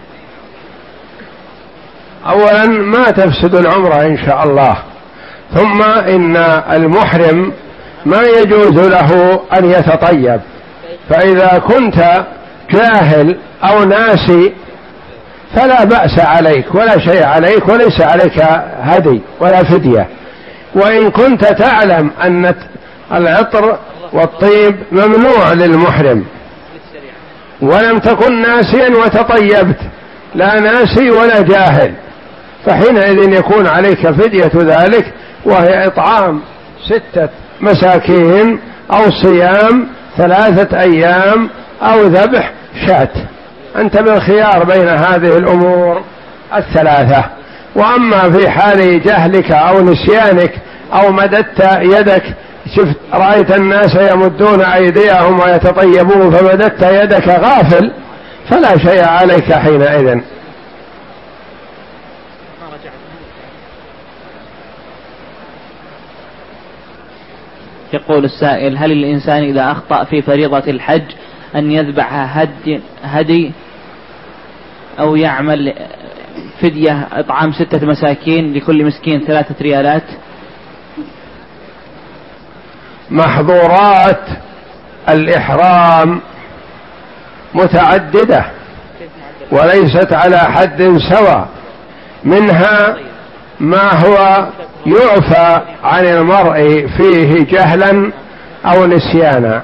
أولا ما تفسد العمرة إن شاء الله، ثم إن المحرم ما يجوز له أن يتطيب، فإذا كنت جاهل أو ناسي فلا بأس عليك ولا شيء عليك وليس عليك هدي ولا فدية. وإن كنت تعلم أن العطر والطيب ممنوع للمحرم، ولم تكن ناسيا وتطيبت، لا ناسي ولا جاهل، فحينئذ يكون عليك فدية ذلك، وهي إطعام ستة مساكين أو صيام ثلاثة أيام أو ذبح شاة. أنت بالخيار بين هذه الأمور الثلاثة. وأما في حال جهلك أو نسيانك أو مددت يدك، شفت رأيت الناس يمدون أيديهم ويتطيبون فمددت يدك غافل، فلا شيء عليك حينئذ. يقول السائل: هل الإنسان إذا أخطأ في فريضة الحج أن يذبح هدي, هدي أو يعمل فدية إطعام ستة مساكين لكل مسكين ثلاثة ريالات؟ محظورات الإحرام متعددة وليست على حد سواء، منها ما هو يعفى عن المرء فيه جهلا أو نسيانا،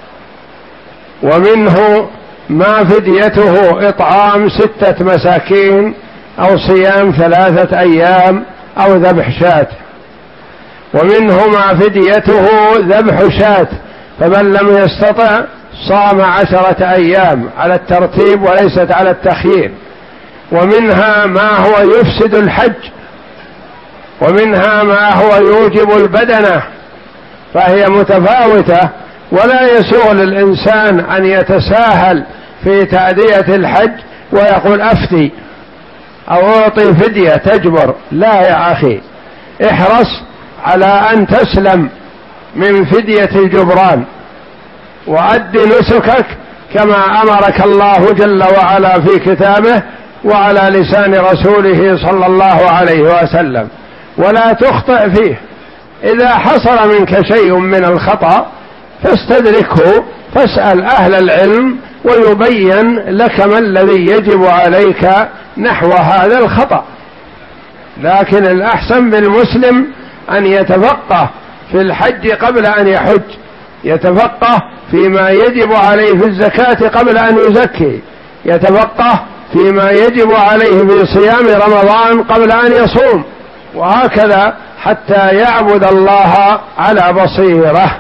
ومنه ما فديته إطعام ستة مساكين أو صيام ثلاثة أيام أو ذبح شاة، ومنه ما فديته ذبح شاة، فمن لم يستطع صام عشرة أيام على الترتيب وليست على التخيير، ومنها ما هو يفسد الحج، ومنها ما هو يوجب البدنة، فهي متفاوتة. ولا يسوغ للإنسان أن يتساهل في تأدية الحج ويقول أفتي أو أعطي فدية تجبر، لا يا أخي، احرص على أن تسلم من فدية الجبران، وأد نسكك كما أمرك الله جل وعلا في كتابه وعلى لسان رسوله صلى الله عليه وسلم، ولا تخطئ فيه. إذا حصل منك شيء من الخطأ فاستدركه، فاسأل أهل العلم ويبين لك ما الذي يجب عليك نحو هذا الخطأ. لكن الأحسن بالمسلم أن يتفقه في الحج قبل أن يحج، يتفقه فيما يجب عليه في الزكاة قبل أن يزكي، يتفقه فيما يجب عليه في صيام رمضان قبل أن يصوم، وهكذا حتى يعبد الله على بصيرة.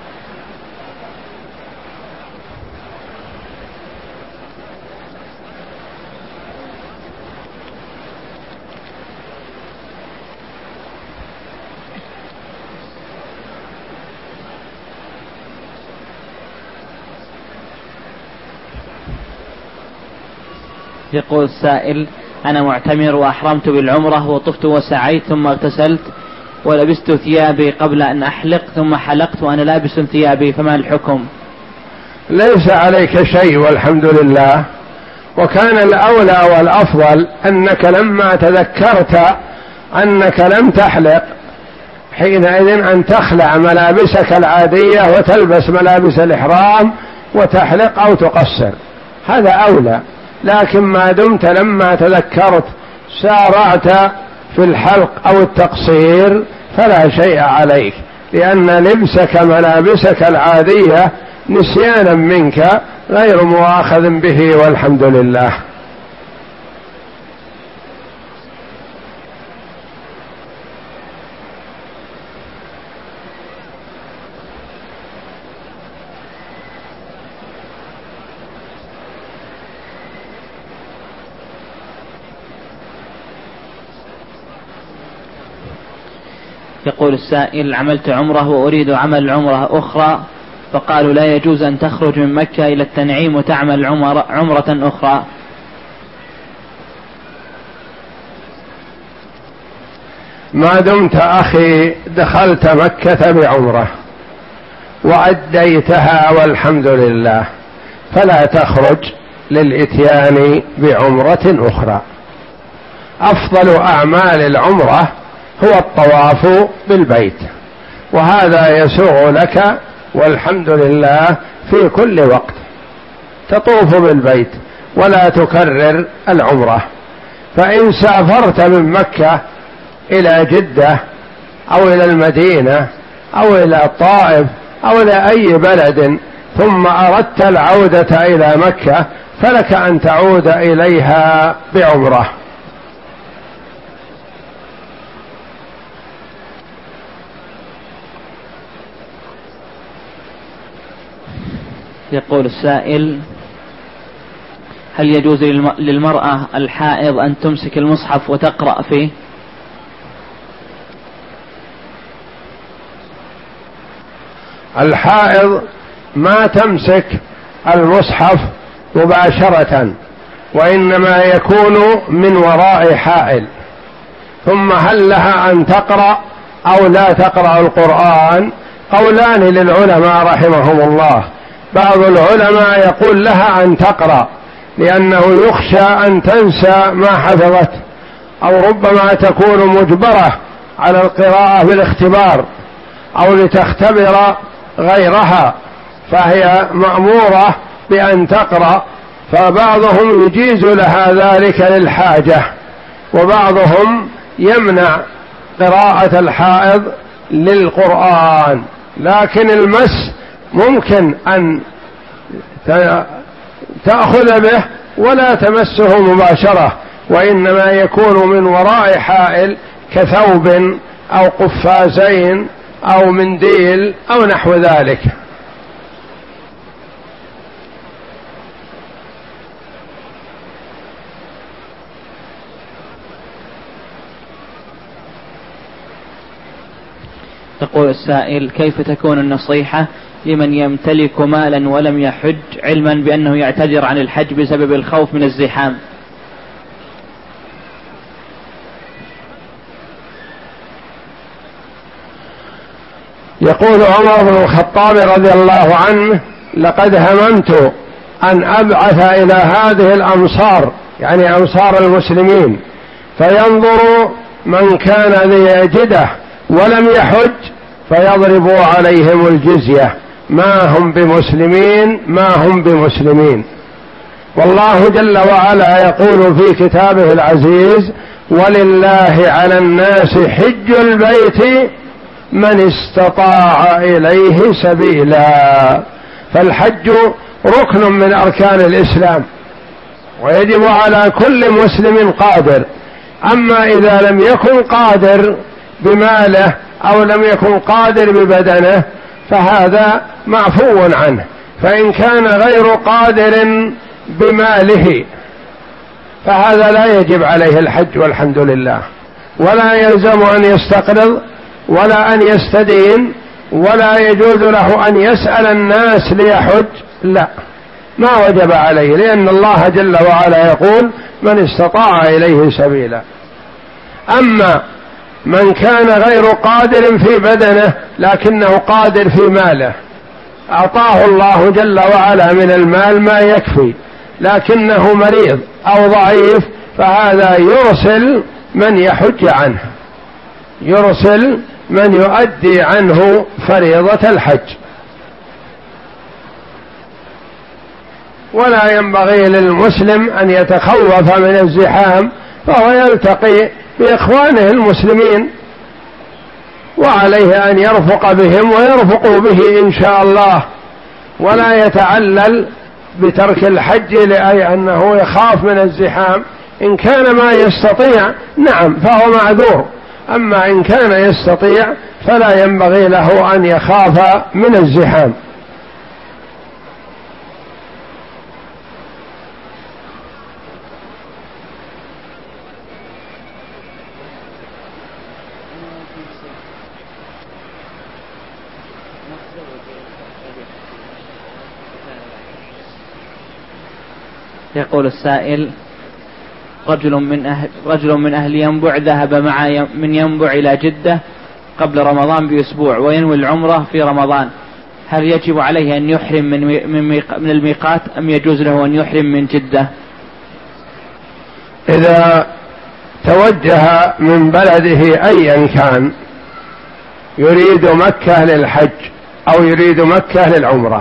يقول السائل: أنا معتمر وأحرمت بالعمرة وطفت وسعيت ثم اغتسلت ولبست ثيابي قبل أن أحلق ثم حلقت وأنا لابس ثيابي، فما الحكم؟ ليس عليك شيء والحمد لله. وكان الأولى والأفضل أنك لما تذكرت أنك لم تحلق حينئذ أن تخلع ملابسك العادية وتلبس ملابس الإحرام وتحلق أو تقصر، هذا أولى. لكن ما دمت لما تذكرت سارعت في الحلق أو التقصير فلا شيء عليك، لأن لبسك ملابسك العادية نسيانا منك غير مؤاخذ به والحمد لله. يقول السائل: عملت عمره وأريد عمل عمره أخرى، فقالوا لا يجوز أن تخرج من مكة إلى التنعيم وتعمل عمر عمرة أخرى. ما دمت أخي دخلت مكة بعمرة وأديتها والحمد لله فلا تخرج للإتيان بعمرة أخرى. أفضل أعمال العمرة هو الطواف بالبيت، وهذا يسوغ لك والحمد لله في كل وقت تطوف بالبيت ولا تكرر العمرة. فإن سافرت من مكة إلى جدة أو إلى المدينة أو إلى الطائف أو إلى أي بلد ثم أردت العودة إلى مكة فلك أن تعود إليها بعمرة. يقول السائل: هل يجوز للمرأة الحائض أن تمسك المصحف وتقرأ فيه؟ الحائض ما تمسك المصحف مباشرة، وإنما يكون من وراء حائل. ثم هل لها أن تقرأ أو لا تقرأ القرآن؟ قولان للعلماء رحمهم الله. بعض العلماء يقول لها أن تقرأ لأنه يخشى أن تنسى ما حفظت، أو ربما تكون مجبرة على القراءة بالاختبار أو لتختبر غيرها، فهي مأمورة بأن تقرأ. فبعضهم يجيز لها ذلك للحاجة، وبعضهم يمنع قراءة الحائض للقرآن. لكن المس ممكن أن تأخذ به ولا تمسه مباشرة، وإنما يكون من وراء حائل كثوب أو قفازين أو منديل أو نحو ذلك. يقول السائل: كيف تكون النصيحة لمن يمتلك مالا ولم يحج، علما بأنه يعتذر عن الحج بسبب الخوف من الزحام؟ يقول عمر بن الخطاب رضي الله عنه: لقد هممت أن أبعث إلى هذه الأمصار، يعني أمصار المسلمين، فينظر من كان ليجده ولم يحج فيضربوا عليهم الجزية، ما هم بمسلمين ما هم بمسلمين. والله جل وعلا يقول في كتابه العزيز: ولله على الناس حج البيت من استطاع إليه سبيلا. فالحج ركن من أركان الإسلام، ويجب على كل مسلم قادر. أما إذا لم يكن قادر بماله أو لم يكن قادر ببدنه فهذا معفو عنه. فإن كان غير قادر بماله فهذا لا يجب عليه الحج والحمد لله، ولا يلزم أن يستقرض ولا أن يستدين، ولا يجوز له أن يسأل الناس ليحج، لا، ما وجب عليه، لأن الله جل وعلا يقول: من استطاع إليه سبيلا. أما من كان غير قادر في بدنه لكنه قادر في ماله، أعطاه الله جل وعلا من المال ما يكفي، لكنه مريض أو ضعيف، فهذا يرسل من يحج عنه، يرسل من يؤدي عنه فريضة الحج. ولا ينبغي للمسلم أن يتخوف من الزحام، فهو يلتقي بإخوانه المسلمين، وعليه أن يرفق بهم ويرفقوا به إن شاء الله، ولا يتعلل بترك الحج لأنه يخاف من الزحام. إن كان ما يستطيع نعم فهو معذور، أما إن كان يستطيع فلا ينبغي له أن يخاف من الزحام. يقول السائل: رجل من أهل, رجل من أهل ينبع ذهب مع من ينبع إلى جدة قبل رمضان بأسبوع وينوي العمرة في رمضان، هل يجب عليه أن يحرم من, من, من الميقات أم يجوز له أن يحرم من جدة؟ إذا توجه من بلده أيا كان يريد مكة للحج أو يريد مكة للعمرة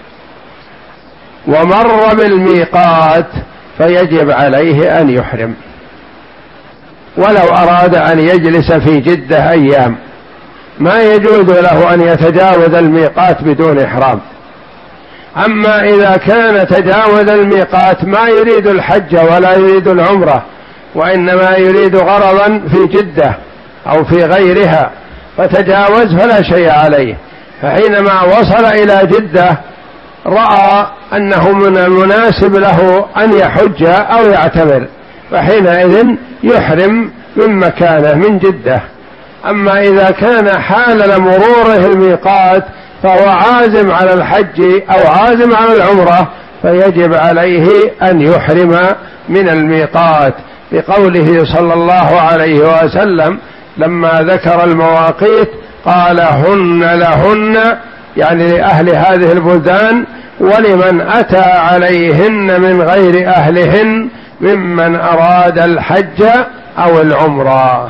ومر بالميقات فيجب عليه أن يحرم، ولو أراد أن يجلس في جدة أيام ما يجوز له أن يتجاوز الميقات بدون إحرام. أما إذا كان تجاوز الميقات ما يريد الحج ولا يريد العمرة وإنما يريد غرضا في جدة أو في غيرها فتجاوز فلا شيء عليه، فحينما وصل إلى جدة رأى أنه من المناسب له أن يحج أو يعتمر، فحينئذ يحرم من مكانه من جدة. أما إذا كان حال مروره الميقات فهو عازم على الحج أو عازم على العمرة فيجب عليه أن يحرم من الميقات، بقوله صلى الله عليه وسلم لما ذكر المواقيت قال هن لهن، يعني لأهل هذه البلدان، ولمن أتى عليهن من غير أهلهن ممن أراد الحج أو العمرة.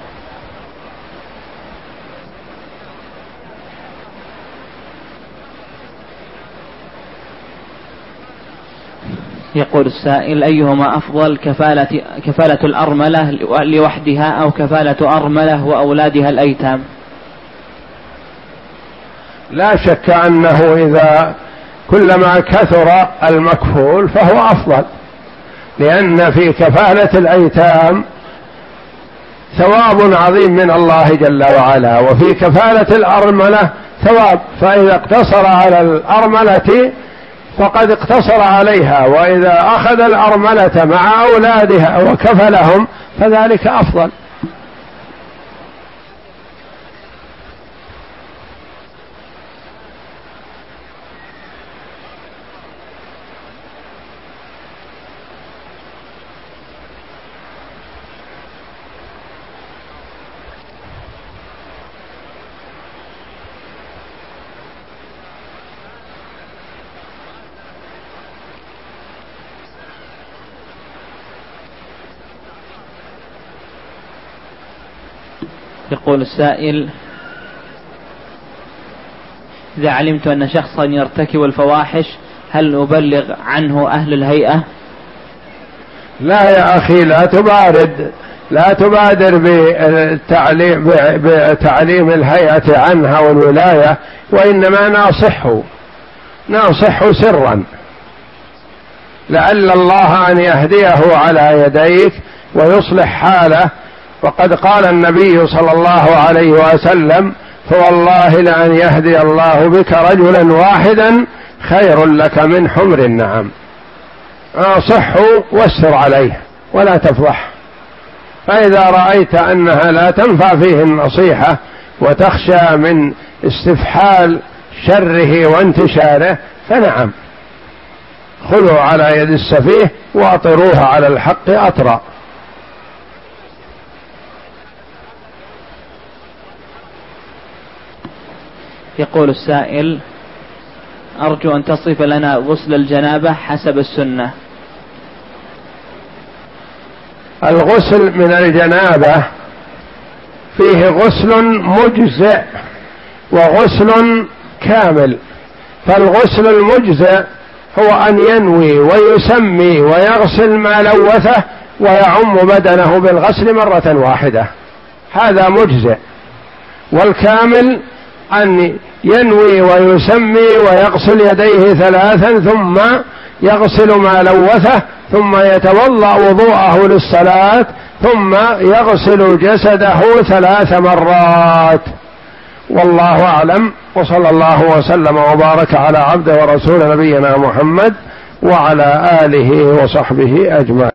يقول السائل: أيهما أفضل، كفالة, كفالة الأرملة لوحدها أو كفالة أرملة وأولادها الأيتام؟ لا شك أنه إذا كلما كثر المكفول فهو أفضل، لأن في كفالة الأيتام ثواب عظيم من الله جل وعلا، وفي كفالة الأرملة ثواب، فإذا اقتصر على الأرملة فقد اقتصر عليها، وإذا أخذ الأرملة مع أولادها وكفلهم فذلك أفضل. يقول السائل: إذا علمت أن شخصا يرتكب الفواحش هل أبلغ عنه أهل الهيئة؟ لا يا أخي، لا تبارد لا تبادر بتعليم, بتعليم الهيئة عنها والولاية، وإنما ناصحه ناصحه سرا لعل الله أن يهديه على يديك ويصلح حاله. وقد قال النبي صلى الله عليه وسلم: فوالله لأن يهدي الله بك رجلا واحدا خير لك من حمر النعم. ناصحه واستر عليه ولا تفضح، فإذا رأيت أنها لا تنفع فيه النصيحة وتخشى من استفحال شره وانتشاره فنعم، خذوا على يد السفيه واطروها على الحق أطرا. يقول السائل: أرجو أن تصف لنا غسل الجنابة حسب السنة. الغسل من الجنابة فيه غسل مجزئ وغسل كامل. فالغسل المجزئ هو أن ينوي ويسمي ويغسل ما لوثه ويعم بدنه بالغسل مرة واحدة، هذا مجزئ. والكامل أن ينوي ويسمي ويغسل يديه ثلاثا ثم يغسل ما لوثه ثم يتوضأ وضوءه للصلاة ثم يغسل جسده ثلاث مرات. والله أعلم، وصلى الله وسلم وبارك على عبده ورسول نبينا محمد وعلى آله وصحبه أجمعين.